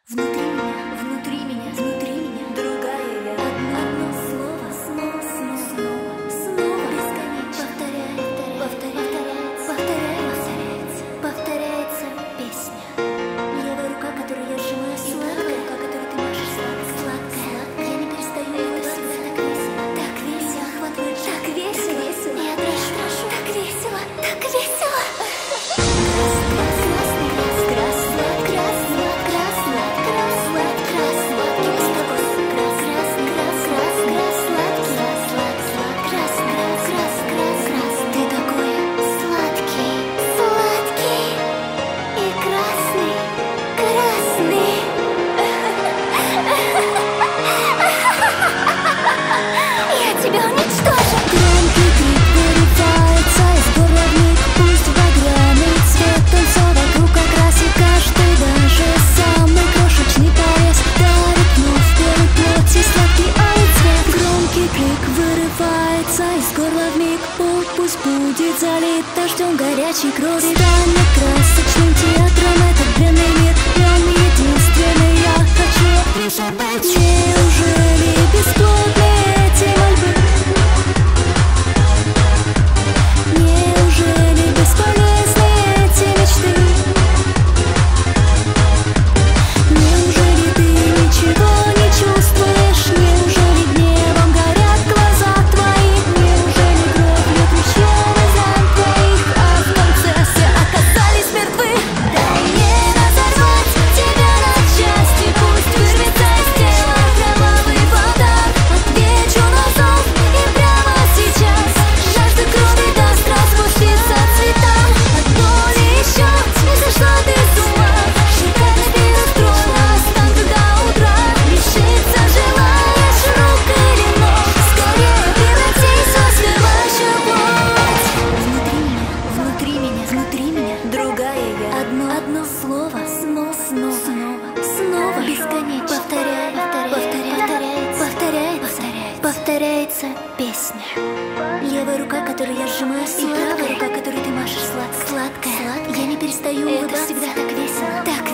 внутри меня, другая я. Одно слово, снова, бесконечно. Повторяется песня. Левая рука, которую я сжимаю, сладкая рука, которую ты машешь, сладкая. Я не перестаю, это всегда так весело. Так весело, охватывает, так весело. Я дрожу, так весело, так весело. Тебя уничтожу! Громкий крик вырывается из горла вмиг. Пусть багряный цвет все вокруг окрасит каждый, даже самый крошечный порез дарит вновь белой плоти сладкий алый цвет. Громкий крик вырывается из горла вмиг. Пусть будет залит дождем горячей крови. Станет красочным театром этот бренный мир. В нем единственный я хочу лишь обойти. Неужели бесплодны эти мольбы? Неужели бесполезны эти мечты? Неужели ты ничего не чувствуешь? Неужели гневом горят глаза твои? Неужели кровь льет ручьем из ран твоих? А в конце все оказались мертвы. Дай мне разорвать тебя на части. Пусть вырвется из тела кровавый подарок. Отвечу на зов и прямо сейчас жажда крови даст распуститься цветам. От боли еще не сошла ты с ума. Шикарно перестроена останка до утра. Лишиться желаешь рук или ног. Скорее превратись в остывающую плоть. Внутри меня, другая я. Одно слово, снова, бесконечно. Повторяется песня. Левая рука, которую я сжимаю, и правая рука, которую ты машешь, сладкая. Я не перестаю улыбаться, всегда так весело. Так